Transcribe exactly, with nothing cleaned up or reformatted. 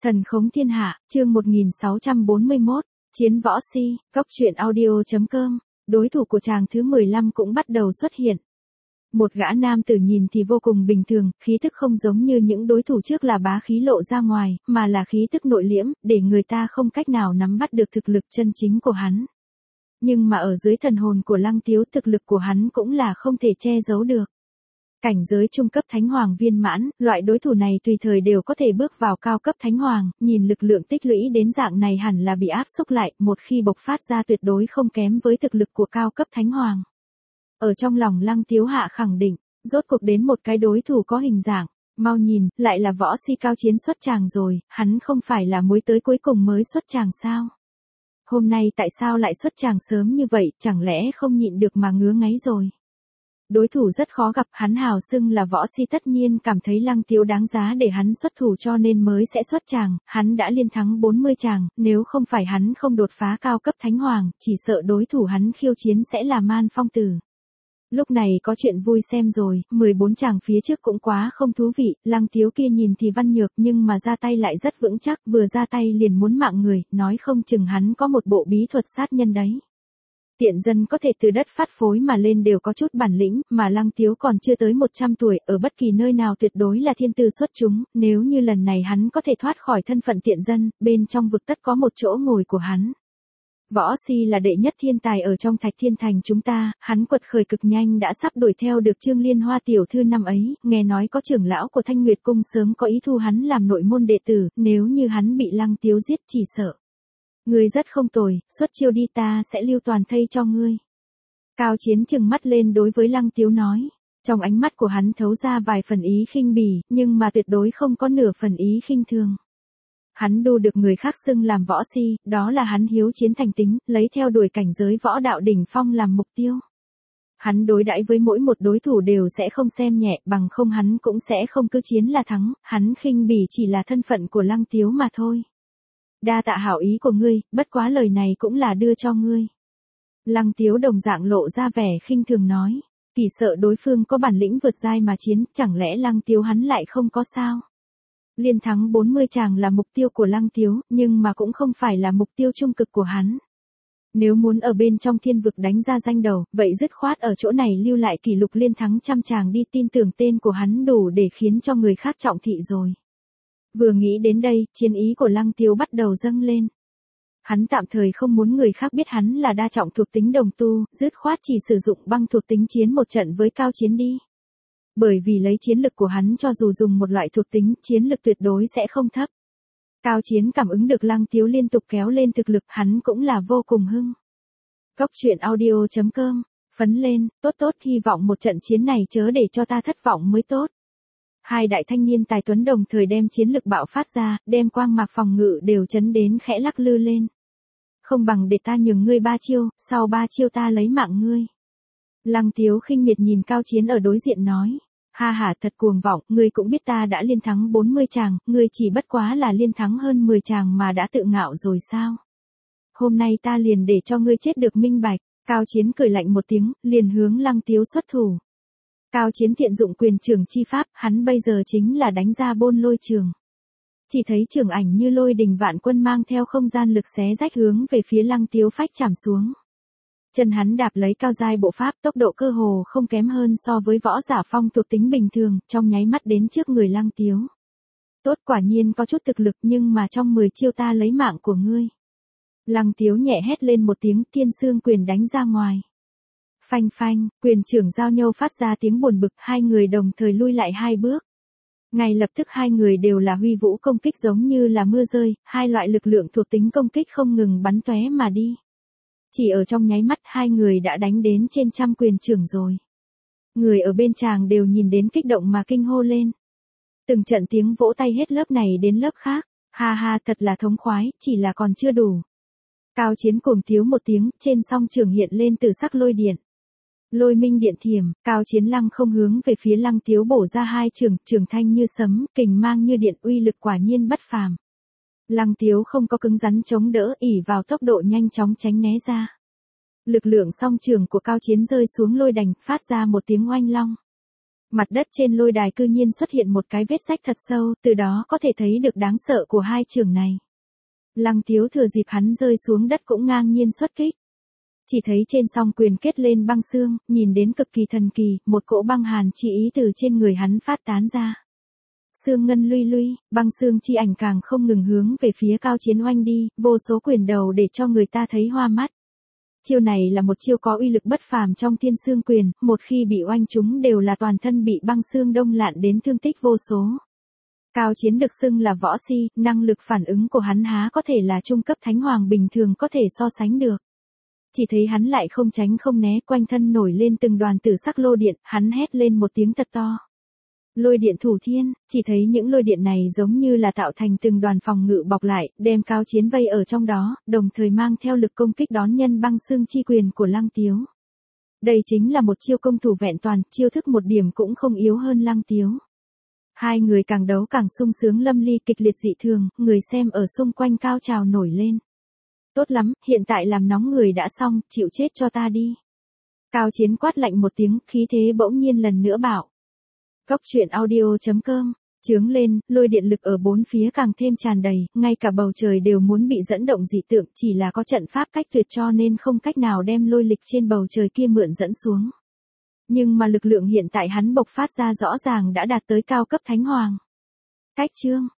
Thần khống thiên hạ, chương một nghìn sáu trăm bốn mươi mốt, chiến võ si, cốc truyện audio.com, đối thủ của chàng thứ mười lăm cũng bắt đầu xuất hiện. Một gã nam tử nhìn thì vô cùng bình thường, khí tức không giống như những đối thủ trước là bá khí lộ ra ngoài, mà là khí tức nội liễm, để người ta không cách nào nắm bắt được thực lực chân chính của hắn. Nhưng mà ở dưới thần hồn của Lăng Tiếu, thực lực của hắn cũng là không thể che giấu được. Cảnh giới trung cấp thánh hoàng viên mãn, loại đối thủ này tùy thời đều có thể bước vào cao cấp thánh hoàng, nhìn lực lượng tích lũy đến dạng này hẳn là bị áp xúc lại, một khi bộc phát ra tuyệt đối không kém với thực lực của cao cấp thánh hoàng. Ở trong lòng Lăng Tiếu hạ khẳng định, rốt cuộc đến một cái đối thủ có hình dạng, mau nhìn, lại là võ si Cao Chiến xuất tràng rồi, hắn không phải là muối tới cuối cùng mới xuất tràng sao? Hôm nay tại sao lại xuất tràng sớm như vậy, chẳng lẽ không nhịn được mà ngứa ngáy rồi? Đối thủ rất khó gặp, hắn hào xưng là võ si tất nhiên cảm thấy Lăng Tiếu đáng giá để hắn xuất thủ cho nên mới sẽ xuất tràng, hắn đã liên thắng bốn mươi tràng, nếu không phải hắn không đột phá cao cấp thánh hoàng, chỉ sợ đối thủ hắn khiêu chiến sẽ là Man Phong Tử. Lúc này có chuyện vui xem rồi, mười bốn tràng phía trước cũng quá không thú vị, Lăng Tiếu kia nhìn thì văn nhược nhưng mà ra tay lại rất vững chắc, vừa ra tay liền muốn mạng người, nói không chừng hắn có một bộ bí thuật sát nhân đấy. Tiện dân có thể từ đất phát phối mà lên đều có chút bản lĩnh, mà Lăng Tiếu còn chưa tới một trăm tuổi, ở bất kỳ nơi nào tuyệt đối là thiên tư xuất chúng, nếu như lần này hắn có thể thoát khỏi thân phận tiện dân, bên trong vực tất có một chỗ ngồi của hắn. Võ si là đệ nhất thiên tài ở trong Thạch Thiên Thành chúng ta, hắn quật khởi cực nhanh đã sắp đuổi theo được Trương Liên Hoa tiểu thư năm ấy, nghe nói có trưởng lão của Thanh Nguyệt Cung sớm có ý thu hắn làm nội môn đệ tử, nếu như hắn bị Lăng Tiếu giết chỉ sợ. Ngươi rất không tồi, xuất chiêu đi ta sẽ lưu toàn thây cho ngươi. Cao Chiến trừng mắt lên đối với Lăng Tiếu nói, trong ánh mắt của hắn thấu ra vài phần ý khinh bỉ, nhưng mà tuyệt đối không có nửa phần ý khinh thường. Hắn đu được người khác xưng làm võ si, đó là hắn hiếu chiến thành tính, lấy theo đuổi cảnh giới võ đạo đỉnh phong làm mục tiêu. Hắn đối đãi với mỗi một đối thủ đều sẽ không xem nhẹ, bằng không hắn cũng sẽ không cứ chiến là thắng, hắn khinh bỉ chỉ là thân phận của Lăng Tiếu mà thôi. Đa tạ hảo ý của ngươi, bất quá lời này cũng là đưa cho ngươi. Lăng Tiếu đồng dạng lộ ra vẻ khinh thường nói, kỳ sợ đối phương có bản lĩnh vượt giai mà chiến, chẳng lẽ Lăng Tiếu hắn lại không có sao? Liên thắng bốn mươi tràng là mục tiêu của Lăng Tiếu, nhưng mà cũng không phải là mục tiêu trung cực của hắn. Nếu muốn ở bên trong thiên vực đánh ra danh đầu, vậy dứt khoát ở chỗ này lưu lại kỷ lục liên thắng trăm tràng đi, tin tưởng tên của hắn đủ để khiến cho người khác trọng thị rồi. Vừa nghĩ đến đây, chiến ý của Lăng Tiếu bắt đầu dâng lên. Hắn tạm thời không muốn người khác biết hắn là đa trọng thuộc tính đồng tu, dứt khoát chỉ sử dụng băng thuộc tính chiến một trận với Cao Chiến đi. Bởi vì lấy chiến lực của hắn cho dù dùng một loại thuộc tính, chiến lực tuyệt đối sẽ không thấp. Cao Chiến cảm ứng được Lăng Tiếu liên tục kéo lên thực lực, hắn cũng là vô cùng hưng. Cốc truyện audio.com, phấn lên, tốt tốt, hy vọng một trận chiến này chớ để cho ta thất vọng mới tốt. Hai đại thanh niên tài tuấn đồng thời đem chiến lực bạo phát ra, đem quang mạc phòng ngự đều chấn đến khẽ lắc lư lên. Không bằng để ta nhường ngươi ba chiêu, sau ba chiêu ta lấy mạng ngươi. Lăng Tiếu khinh miệt nhìn Cao Chiến ở đối diện nói, ha ha thật cuồng vọng, ngươi cũng biết ta đã liên thắng bốn mươi tràng, ngươi chỉ bất quá là liên thắng hơn mười tràng mà đã tự ngạo rồi sao? Hôm nay ta liền để cho ngươi chết được minh bạch. Cao Chiến cười lạnh một tiếng, liền hướng Lăng Tiếu xuất thủ. Cao Chiến tiện dụng quyền trường chi pháp, hắn bây giờ chính là đánh ra bôn lôi trường. Chỉ thấy trường ảnh như lôi đình vạn quân mang theo không gian lực xé rách hướng về phía Lăng Tiếu phách chạm xuống. Chân hắn đạp lấy cao giai bộ pháp, tốc độ cơ hồ không kém hơn so với võ giả phong thuộc tính bình thường, trong nháy mắt đến trước người Lăng Tiếu. Tốt, quả nhiên có chút thực lực, nhưng mà trong mười chiêu ta lấy mạng của ngươi. Lăng Tiếu nhẹ hét lên một tiếng, thiên xương quyền đánh ra ngoài. Phanh phanh, quyền trưởng giao nhau phát ra tiếng buồn bực, hai người đồng thời lui lại hai bước. Ngay lập tức hai người đều là huy vũ công kích giống như là mưa rơi, hai loại lực lượng thuộc tính công kích không ngừng bắn tóe mà đi. Chỉ ở trong nháy mắt hai người đã đánh đến trên trăm quyền trưởng rồi. Người ở bên tràng đều nhìn đến kích động mà kinh hô lên. Từng trận tiếng vỗ tay hết lớp này đến lớp khác, ha ha thật là thống khoái, chỉ là còn chưa đủ. Cao Chiến cùng thiếu một tiếng, trên song trường hiện lên từ sắc lôi điện. Lôi minh điện thiểm, Cao Chiến lăng không hướng về phía Lăng Tiếu bổ ra hai trường, trường thanh như sấm, kình mang như điện, uy lực quả nhiên bất phàm. Lăng Tiếu không có cứng rắn chống đỡ, ỷ vào tốc độ nhanh chóng tránh né ra. Lực lượng song trường của Cao Chiến rơi xuống lôi đành, phát ra một tiếng oanh long. Mặt đất trên lôi đài cư nhiên xuất hiện một cái vết rách thật sâu, từ đó có thể thấy được đáng sợ của hai trưởng này. Lăng Tiếu thừa dịp hắn rơi xuống đất cũng ngang nhiên xuất kích. Chỉ thấy trên song quyền kết lên băng xương, nhìn đến cực kỳ thần kỳ, một cỗ băng hàn chi ý từ trên người hắn phát tán ra. Xương ngân luy luy, băng xương chi ảnh càng không ngừng hướng về phía Cao Chiến oanh đi, vô số quyền đầu để cho người ta thấy hoa mắt. Chiêu này là một chiêu có uy lực bất phàm trong thiên xương quyền, một khi bị oanh chúng đều là toàn thân bị băng xương đông lạn đến thương tích vô số. Cao Chiến được xưng là võ si, năng lực phản ứng của hắn há có thể là trung cấp thánh hoàng bình thường có thể so sánh được. Chỉ thấy hắn lại không tránh không né, quanh thân nổi lên từng đoàn tử sắc lô điện, hắn hét lên một tiếng thật to. Lôi điện thủ thiên, chỉ thấy những lôi điện này giống như là tạo thành từng đoàn phòng ngự bọc lại, đem Cao Chiến vây ở trong đó, đồng thời mang theo lực công kích đón nhân băng xương chi quyền của Lăng Tiếu. Đây chính là một chiêu công thủ vẹn toàn, chiêu thức một điểm cũng không yếu hơn Lăng Tiếu. Hai người càng đấu càng sung sướng lâm ly kịch liệt dị thường, người xem ở xung quanh cao trào nổi lên. Tốt lắm, hiện tại làm nóng người đã xong, chịu chết cho ta đi. Cao Chiến quát lạnh một tiếng, khí thế bỗng nhiên lần nữa bảo. Cốc truyện audio chấm com, chướng lên, lôi điện lực ở bốn phía càng thêm tràn đầy, ngay cả bầu trời đều muốn bị dẫn động dị tượng, chỉ là có trận pháp cách tuyệt cho nên không cách nào đem lôi lịch trên bầu trời kia mượn dẫn xuống. Nhưng mà lực lượng hiện tại hắn bộc phát ra rõ ràng đã đạt tới cao cấp thánh hoàng. Cách chương,